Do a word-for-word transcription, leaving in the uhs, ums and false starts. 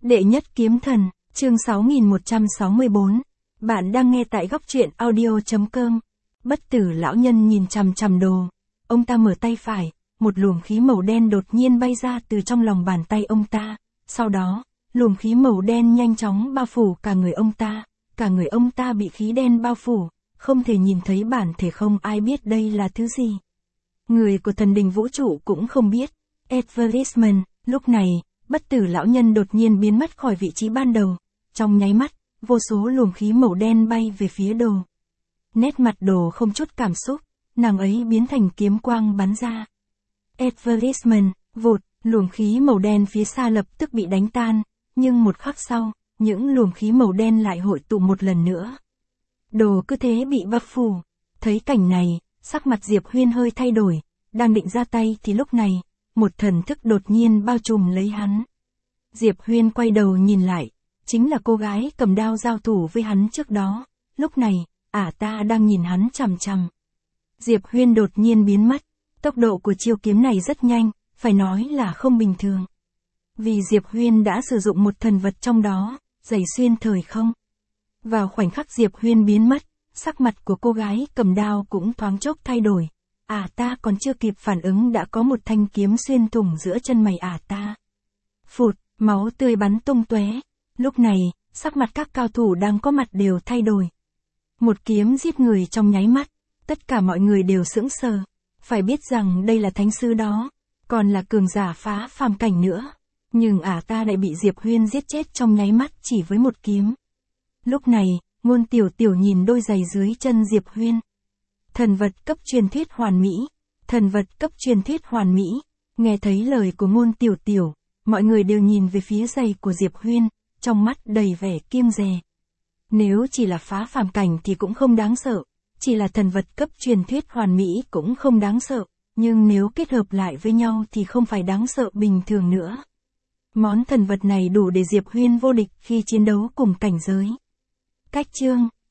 Đệ nhất kiếm thần, chương sáu nghìn một trăm sáu mươi bốn. Bạn đang nghe tại góc truyện audio chấm com. Bất tử lão nhân nhìn chằm chằm đồ. Ông ta mở tay phải, một luồng khí màu đen đột nhiên bay ra từ trong lòng bàn tay ông ta. Sau đó, luồng khí màu đen nhanh chóng bao phủ cả người ông ta. Cả người ông ta bị khí đen bao phủ, không thể nhìn thấy bản thể, không ai biết đây là thứ gì. Người của thần đình vũ trụ cũng không biết. Advertisement, lúc này, bất tử lão nhân đột nhiên biến mất khỏi vị trí ban đầu. Trong nháy mắt, vô số luồng khí màu đen bay về phía đồ. Nét mặt đồ không chút cảm xúc, nàng ấy biến thành kiếm quang bắn ra. Advertisement, vụt, luồng khí màu đen phía xa lập tức bị đánh tan, nhưng một khắc sau, những luồng khí màu đen lại hội tụ một lần nữa. Đồ cứ thế bị bao phủ. Thấy cảnh này, sắc mặt Diệp Huyên hơi thay đổi, đang định ra tay thì lúc này, một thần thức đột nhiên bao trùm lấy hắn. Diệp Huyên quay đầu nhìn lại, chính là cô gái cầm đao giao thủ với hắn trước đó. Lúc này, ả ta đang nhìn hắn chằm chằm. Diệp Huyên đột nhiên biến mất, tốc độ của chiêu kiếm này rất nhanh, phải nói là không bình thường. Vì Diệp Huyên đã sử dụng một thần vật trong đó, giày xuyên thời không. Vào khoảnh khắc Diệp Huyên biến mất, sắc mặt của cô gái cầm đao cũng thoáng chốc thay đổi. Ả ta còn chưa kịp phản ứng đã có một thanh kiếm xuyên thủng giữa chân mày ả ta. Phụt, máu tươi bắn tung tóe. Lúc này, sắc mặt các cao thủ đang có mặt đều thay đổi. Một kiếm giết người trong nháy mắt, tất cả mọi người đều sững sờ. Phải biết rằng đây là thánh sư đó, còn là cường giả phá phàm cảnh nữa. Nhưng ả ta lại bị Diệp Huyên giết chết trong nháy mắt chỉ với một kiếm. Lúc này, Ngôn Tiểu Tiểu nhìn đôi giày dưới chân Diệp Huyên. Thần vật cấp truyền thuyết hoàn mỹ, thần vật cấp truyền thuyết hoàn mỹ. Nghe thấy lời của Ngôn Tiểu Tiểu, mọi người đều nhìn về phía giày của Diệp Huyên, trong mắt đầy vẻ kiêng dè. Nếu chỉ là phá phàm cảnh thì cũng không đáng sợ, chỉ là thần vật cấp truyền thuyết hoàn mỹ cũng không đáng sợ, nhưng nếu kết hợp lại với nhau thì không phải đáng sợ bình thường nữa. Món thần vật này đủ để Diệp Huyên vô địch khi chiến đấu cùng cảnh giới. Cách chương